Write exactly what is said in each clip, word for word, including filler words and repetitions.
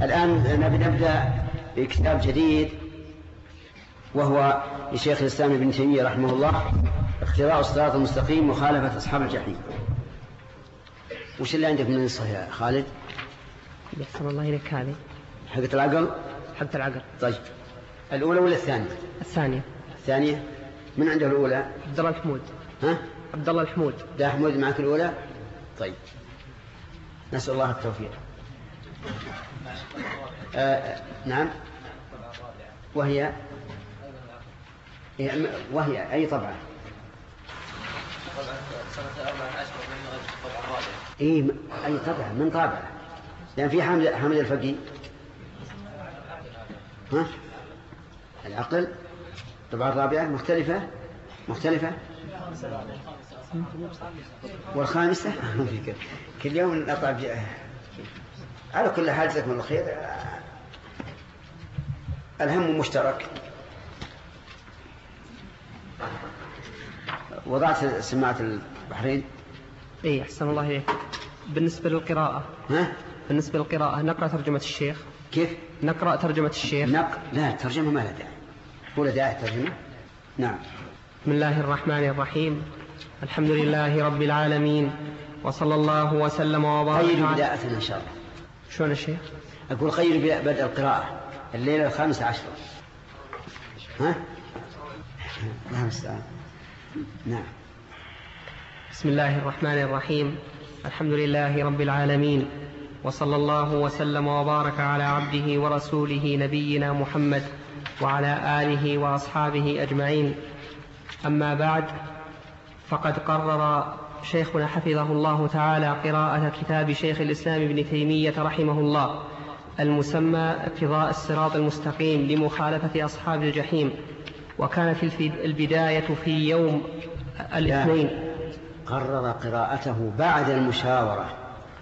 الآن نبدأ بكتاب جديد وهو لشيخ الإسلام ابن تيمية رحمه الله، اقتراء الصراط المستقيم مخالفة أصحاب الجحيم. وش اللي عندك من الصحيح يا خالد؟ يحسن الله إليك هذه حقة العقل. حقة العقل. طيب الأولى ولا الثانية؟ الثانية. الثانية. من عنده الأولى؟ عبد الله الحمود. ها؟ عبد الله الحمود. ده حمود معك الأولى؟ طيب نسأل الله التوفيق. آه نعم. وهي وهي أي طبعة؟ إيه أي طبعة من طابعة؟ لأن في حامد حامد الفقيه. ها؟ العقل طبعة الرابعة مختلفة مختلفة والخامسة كل يوم نطلع على كل حال. جزاكم الله خير. الهم مشترك. وضعت سماعة البحرين. اي احسن الله اليك. بالنسبة للقراءة، ها؟ بالنسبة للقراءة نقرأ ترجمة الشيخ. كيف؟ نقرأ ترجمة الشيخ. نق... لا ترجمة ما لها داعي. ولا داعي ترجمة. نعم. بسم الله الرحمن الرحيم. الحمد لله رب العالمين، وصلى الله وسلم وبارك. خير بداية إن شاء الله. شلون يا شيخ؟ أقول خير بدء القراءة الليلة الخامسة عشرة. ها؟ نعم السلام. نعم. بسم الله الرحمن الرحيم. الحمد لله رب العالمين، وصلى الله وسلم وبارك على عبده ورسوله نبينا محمد وعلى آله وأصحابه أجمعين. أما بعد، فقد قرر شيخنا حفظه الله تعالى قراءة كتاب شيخ الإسلام ابن تيمية رحمه الله المسمى اقتضاء الصراط المستقيم لمخالفة أصحاب الجحيم، وكانت البداية في يوم الاثنين. قرر قراءته بعد المشاورة.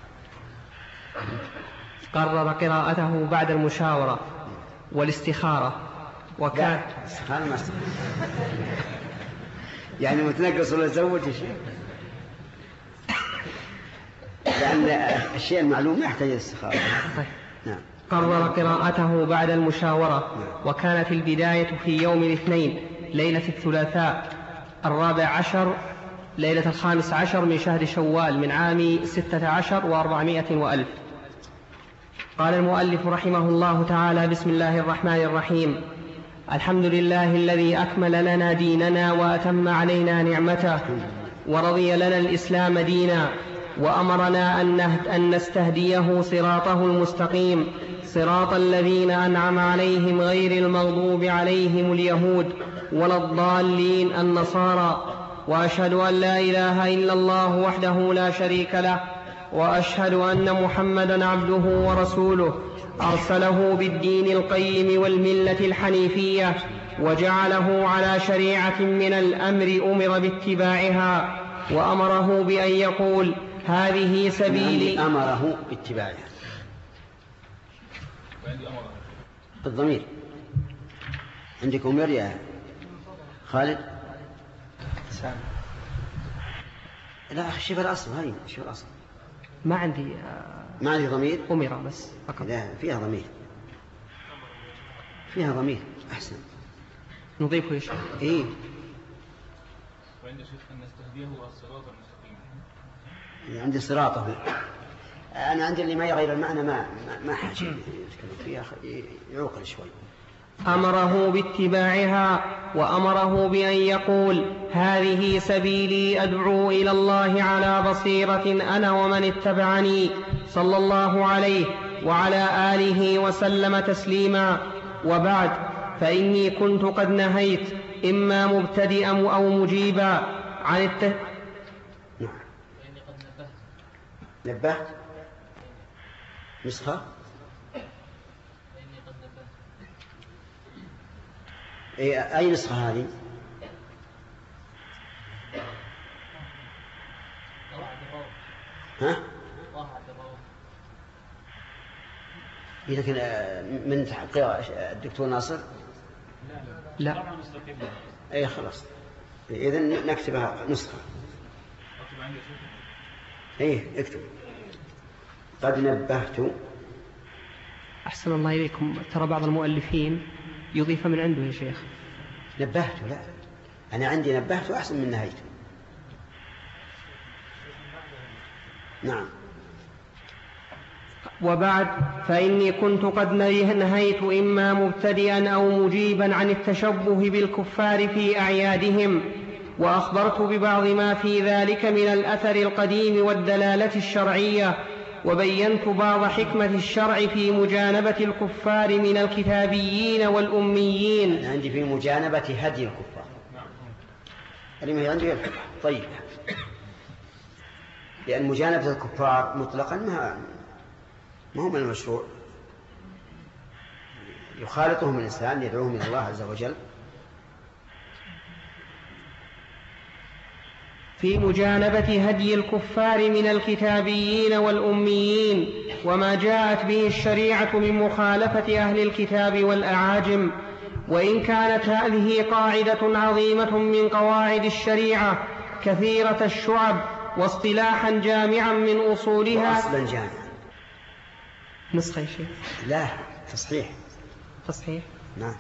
قرر قراءته بعد المشاورة والاستخارة. وكان استخارة ما استخارة يعني متنقص ولا زوج شيء، لأن الشيء المعلوم يحتاج الاستخارة. نعم. قرر قراءته بعد المشاورة. وكانت البداية في يوم الاثنين ليلة الثلاثاء الرابع عشر ليلة الخامس عشر من شهر شوال من عام ستة عشر وأربعمائة وألف. قال المؤلف رحمه الله تعالى: بسم الله الرحمن الرحيم. الحمد لله الذي أكمل لنا ديننا وأتم علينا نعمته ورضي لنا الإسلام دينا، وأمرنا أن نستهديه صراطه المستقيم، صراط الذين أنعم عليهم غير المغضوب عليهم اليهود ولا الضالين النصارى. وأشهد أن لا إله إلا الله وحده لا شريك له، وأشهد أن محمدا عبده ورسوله أرسله بالدين القيم والملة الحنيفية، وجعله على شريعة من الأمر أمر باتباعها، وأمره بأن يقول: هذه سبيلي. أمره باتباعها بالضمير. عندك أمر يا خالد؟ سام. لا شوف الأصل. هاي شوف الأصل. ما عندي ما عندي ضمير. أمر بس فقط. لا فيها ضمير. فيها ضمير أحسن. نضيفه يا شيخ. إيه. وعند شيخ أن نستهديه الصراط المستقيم. عندي صراطه. أنا عندي اللي ما يغير المعنى ما ما حاجة فيها يعوقل شوي. أمره باتباعها، وأمره بأن يقول: هذه سبيلي أدعو إلى الله على بصيرة أنا ومن اتبعني، صلى الله عليه وعلى آله وسلم تسليما. وبعد، فإني كنت قد نهيت إما مبتدئا أو مجيبا عن الت... نبهت نسخة. إيه أي نسخة هذه؟ ها؟ لكن من تحقيق الدكتور ناصر؟ لا. أي خلاص. إذن نكتبها نسخة. إيه اكتب. قد نبهت أحسن الله إليكم، ترى بعض المؤلفين يضيف من عنده يا شيخ. نبهته، لا أنا عندي نبهته أحسن من نهيته. نعم. وبعد فإني كنت قد نهيت إما مبتدئا أو مجيبا عن التشبه بالكفار في أعيادهم، وأخبرت ببعض ما في ذلك من الأثر القديم والدلالة الشرعية، وبينت بعض حكمة الشرع في مجانبة الكفار من الكتابيين والأميين. أنا عندي في مجانبة هدي الكفار. اللي عندي طيب، لأن مجانبة الكفار مطلقا ما ما هو من المشروع، يخالطهم الإنسان يدعوهم إلى الله عز وجل. في مجانبة هدي الكفار من الكتابيين والأميين وما جاءت به الشريعة من مخالفة أهل الكتاب والأعاجم، وإن كانت هذه قاعدة عظيمة من قواعد الشريعة كثيرة الشعب واصطلاحا جامعا من أصولها. وأصلا جامعا. نسخة يا شيخ؟ لا، تصحيح. تصحيح؟ نعم.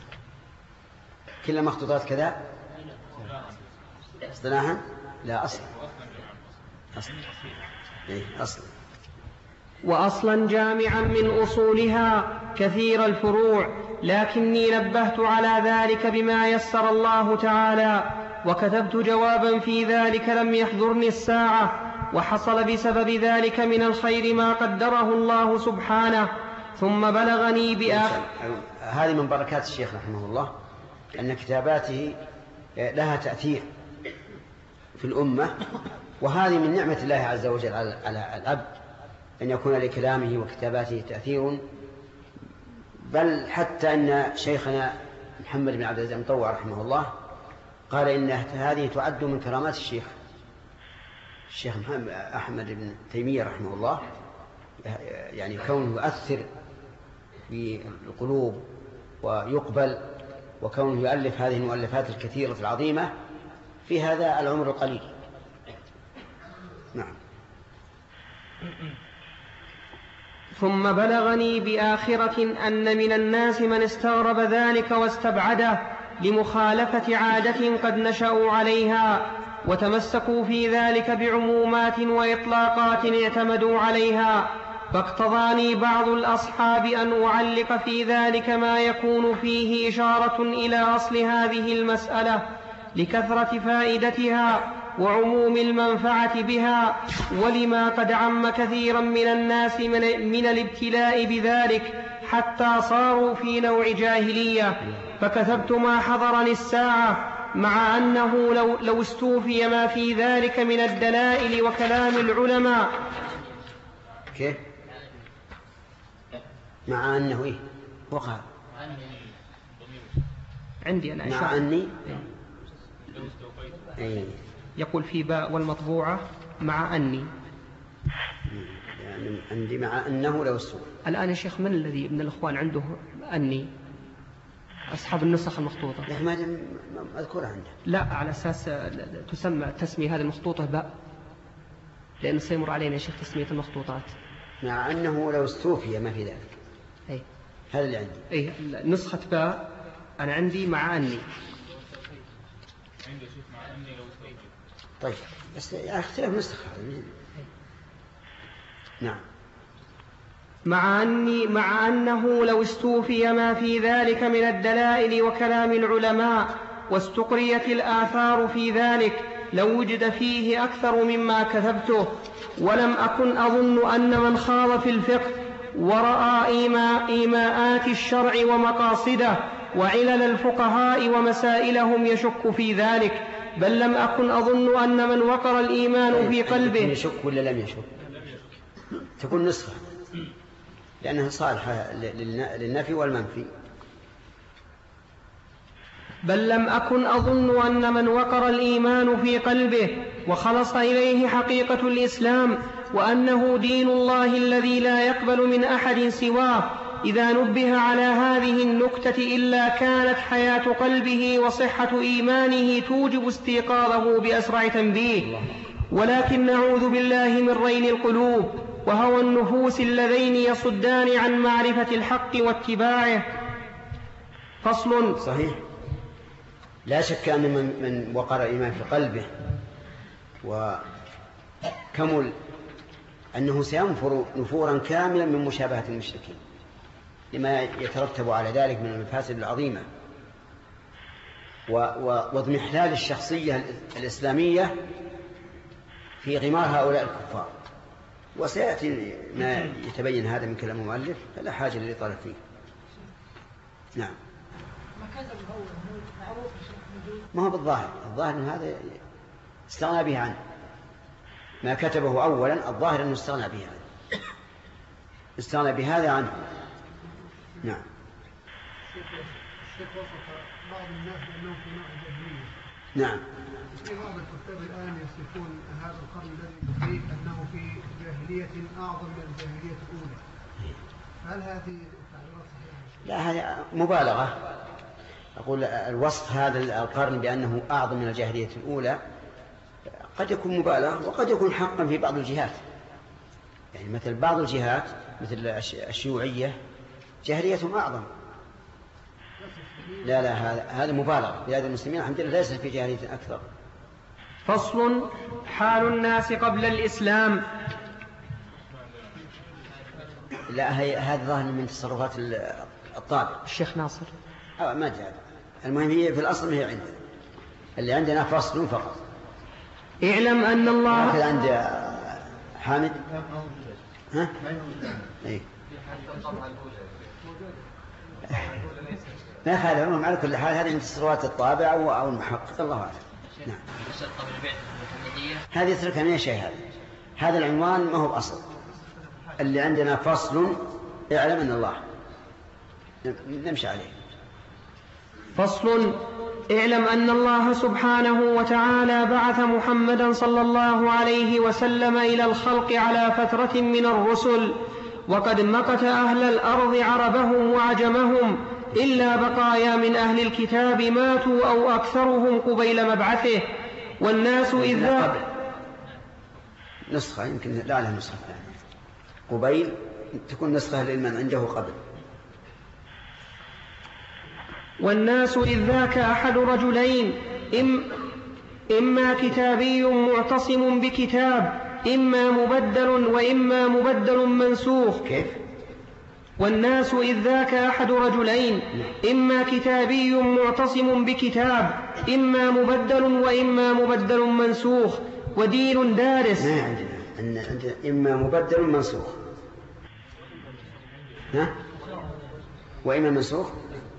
كل مخطوطات كذا اصطلاحا؟ لا، أصلا أصلا إيه أصلا. وأصلا جامعا من أصولها كثير الفروع، لكني نبهت على ذلك بما يسر الله تعالى، وكتبت جوابا في ذلك لم يحضرني الساعة، وحصل بسبب ذلك من الخير ما قدره الله سبحانه. ثم بلغني بآخر. هذه من بركات الشيخ رحمه الله أن كتاباته لها تأثير في الأمة، وهذه من نعمة الله عز وجل على العبد أن يكون لكلامه وكتاباته تأثير. بل حتى أن شيخنا محمد بن عبد العزيز المطوع رحمه الله قال إن هذه تعد من كرامات الشيخ الشيخ محمد أحمد بن تيمية رحمه الله، يعني كونه يؤثر في القلوب ويقبل، وكونه يؤلف هذه المؤلفات الكثيرة العظيمة في هذا العمر القليل. نعم. ثم بلغني بآخرة أن من الناس من استغرب ذلك واستبعده لمخالفة عادة قد نشأوا عليها، وتمسكوا في ذلك بعمومات وإطلاقات اعتمدوا عليها، فاقتضاني بعض الأصحاب أن أعلق في ذلك ما يكون فيه إشارة إلى أصل هذه المسألة لكثرة فائدتها وعموم المنفعة بها، ولما قد عم كثيرا من الناس من, من الابتلاء بذلك حتى صاروا في نوع جاهلية. فكتبت ما حضرني الساعة، مع أنه لو, لو استوفي ما في ذلك من الدلائل وكلام العلماء. كيف؟ مع أنه إيه؟ وقع عندي أنا مع أني إيه؟ يقول في باء والمطبوعة مع أني، يعني عندي مع أنه لو استوفي. الآن يا شيخ من الذي من الأخوان عنده أني؟ أصحاب النسخ المخطوطة. لا، ما أذكرها عنده. لا، على أساس تسمى تسمي هذه المخطوطة باء، لأنه سيمر علينا يا شيخ تسمية المخطوطات. مع أنه لو استوفي ما في ذلك. أي هذا اللي عندي. أي نسخة باء أنا عندي مع أني. عندي شيخ مع أني لو استوفي. طيب بس اختلاف نسخة. نعم. مع أني مع أنه لو استوفي ما في ذلك من الدلائل وكلام العلماء واستقريت الآثار في ذلك لو وجد فيه أكثر مما كتبته، ولم أكن أظن أن من خاض في الفقه ورأى إيماء إيماءات الشرع ومقاصده وعلل الفقهاء ومسائلهم يشك في ذلك، بل لم أكن أظن أن من وقر الإيمان في قلبه. يشك ولا لم يشك؟ تكون نسخة لأنها صالحة للنفي والمنفي. بل لم أكن أظن أن من وقر الإيمان في قلبه وخلص إليه حقيقة الإسلام وأنه دين الله الذي لا يقبل من أحد سواه إذا نبه على هذه النكتة إلا كانت حياة قلبه وصحة إيمانه توجب استيقاظه بأسرع تنبيه. ولكن نعوذ بالله من رين القلوب، وهوى النفوس اللذين يصدان عن معرفة الحق واتباعه. فصل. صحيح، لا شك أن من, من وقر الإيمان في قلبه وكمل أنه سينفر نفورا كاملا من مشابهة المشركين لما يترتب على ذلك من المفاسد العظيمة واضمحلال الشخصية الإسلامية في غمار هؤلاء الكفار. وسيأتي ما يتبين هذا من كلام المؤلف، فلا حاجة للإطالة فيه. نعم. ما هو بالظاهر، الظاهر أن هذا استغنى به عنه، ما كتبه أولا الظاهر أنه استغنى به عنه، استغنى بهذا عنه. نعم. الشيخ وصف بعض الناس بأنهم في نوع جاهلية. نعم. في بعض الكتاب الآن يصفون هذا القرن الذي فيه أنه في جاهلية أعظم من الجاهلية الأولى. هل هذه التعبيرات صحيحة؟ لا، هذه مبالغة. أقول الوصف هذا القرن بأنه أعظم من الجاهلية الأولى قد يكون مبالغ وقد يكون حقا في بعض الجهات. يعني مثل بعض الجهات مثل الشيوعية جاهليتهم أعظم. لا لا هذا هذا مبالغة. بلاد المسلمين الحمد لله ليس في جاهلية أكثر. فصل. حال الناس قبل الإسلام. لا، هي هذا ظاهر من تصرفات الطابع. الشيخ ناصر أو ما أدري. المهم هي في الأصل هي عندنا، اللي عندنا فصل فقط. اعلم أن الله هكذا عند حامد. ها؟ إيه. ما يخالف، المهم على كل حال هذه من تصرفات الطابع أو المحقق، الله أعلم. نعم. هذه يتركها من شيء. هذا هذا العنوان ما هو بأصل. اللي عندنا فصل اعلم أن الله، نمشي عليه. فصل. اعلم أن الله سبحانه وتعالى بعث محمدا صلى الله عليه وسلم إلى الخلق على فترة من الرسل، وقد مقت أهل الأرض عربهم وعجمهم إلا بقايا من أهل الكتاب ماتوا أو أكثرهم قبيل مبعثه. والناس إذا قبل نسخة، يمكن لا على نسخة قبيل تكون نسخة لمن عنده قبل. والناس إذ ذاك أحد رجلين، إم إما كتابي معتصم بكتاب، إما مبدل وإما مبدل منسوخ. كيف؟ والناس إذ ذاك أحد رجلين، إما كتابي معتصم بكتاب، إما مبدل وإما مبدل منسوخ، ودين دارس. ما عندنا أن عندنا إما مبدل منسوخ، ها؟ وإما منسوخ.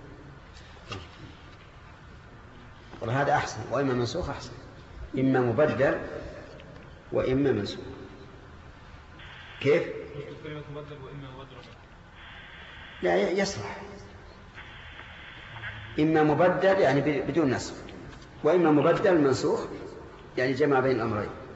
وهذا أحسن، وإما منسوخ أحسن. إما مبدل وإما منسوخ. كيف؟ لا يصلح. إما مبدل يعني بدون نسخ، وإما مبدل منسوخ يعني جمع بين الأمرين.